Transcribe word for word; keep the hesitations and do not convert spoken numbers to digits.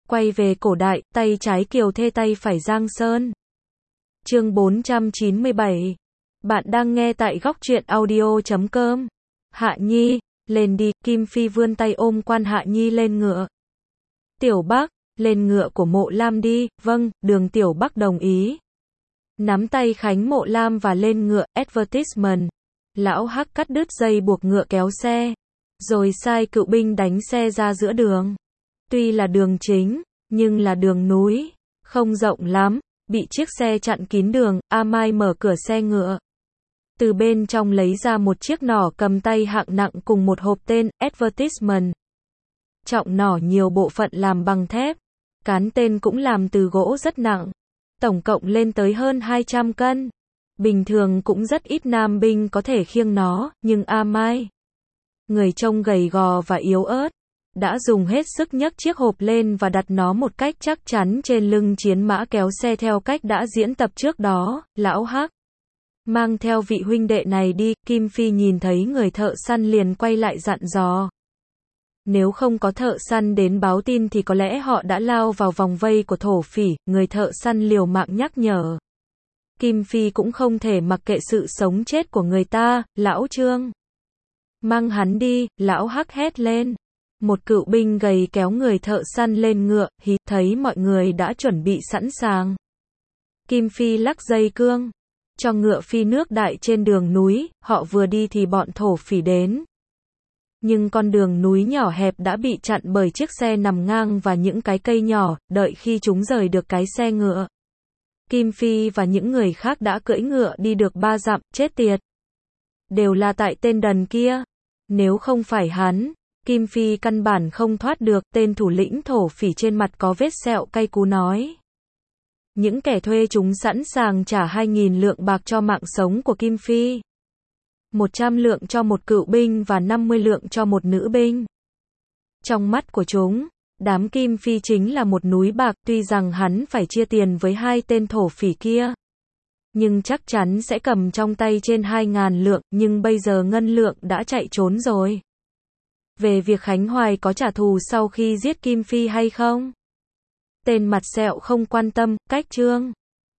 Quay về cổ đại, tay trái Kiều Thê tay phải Giang Sơn. Chương bốn trăm chín mươi bảy. Bạn đang nghe tại góc truyện audio chấm com. Hạ Nhi, lên đi, Kim Phi vươn tay ôm quan Hạ Nhi lên ngựa. Tiểu Bắc, lên ngựa của Mộ Lam đi, vâng, Đường Tiểu Bắc đồng ý. Nắm tay Khánh Mộ Lam và lên ngựa, advertisement. Lão Hắc cắt đứt dây buộc ngựa kéo xe. Rồi sai cựu binh đánh xe ra giữa đường. Tuy là đường chính, nhưng là đường núi, không rộng lắm, bị chiếc xe chặn kín đường. A Mai mở cửa xe ngựa. Từ bên trong lấy ra một chiếc nỏ cầm tay hạng nặng cùng một hộp tên, advertisement. Trọng nỏ nhiều bộ phận làm bằng thép, cán tên cũng làm từ gỗ rất nặng, tổng cộng lên tới hơn hai trăm cân. Bình thường cũng rất ít nam binh có thể khiêng nó, nhưng A Mai, người trông gầy gò và yếu ớt, đã dùng hết sức nhấc chiếc hộp lên và đặt nó một cách chắc chắn trên lưng chiến mã kéo xe theo cách đã diễn tập trước đó. Lão Hắc, mang theo vị huynh đệ này đi. Kim Phi nhìn thấy người thợ săn liền quay lại dặn dò. Nếu không có thợ săn đến báo tin thì có lẽ họ đã lao vào vòng vây của thổ phỉ. Người thợ săn liều mạng nhắc nhở. Kim Phi cũng không thể mặc kệ sự sống chết của người ta. Lão Trương, mang hắn đi, lão Hắc hét lên. Một cựu binh gầy kéo người thợ săn lên ngựa, hí, thấy mọi người đã chuẩn bị sẵn sàng. Kim Phi lắc dây cương, cho ngựa phi nước đại trên đường núi. Họ vừa đi thì bọn thổ phỉ đến. Nhưng con đường núi nhỏ hẹp đã bị chặn bởi chiếc xe nằm ngang và những cái cây nhỏ. Đợi khi chúng rời được cái xe ngựa, Kim Phi và những người khác đã cưỡi ngựa đi được ba dặm. Chết tiệt, đều là tại tên đần kia. Nếu không phải hắn, Kim Phi căn bản không thoát được. Tên thủ lĩnh thổ phỉ trên mặt có vết sẹo cay cú nói. Những kẻ thuê chúng sẵn sàng trả hai nghìn lượng bạc cho mạng sống của Kim Phi. một trăm lượng cho một cựu binh và năm mươi lượng cho một nữ binh. Trong mắt của chúng, đám Kim Phi chính là một núi bạc. Tuy rằng hắn phải chia tiền với hai tên thổ phỉ kia, nhưng chắc chắn sẽ cầm trong tay trên hai ngàn lượng. Nhưng bây giờ ngân lượng đã chạy trốn rồi. Về việc Khánh Hoài có trả thù sau khi giết Kim Phi hay không, tên mặt sẹo không quan tâm. Cách Trương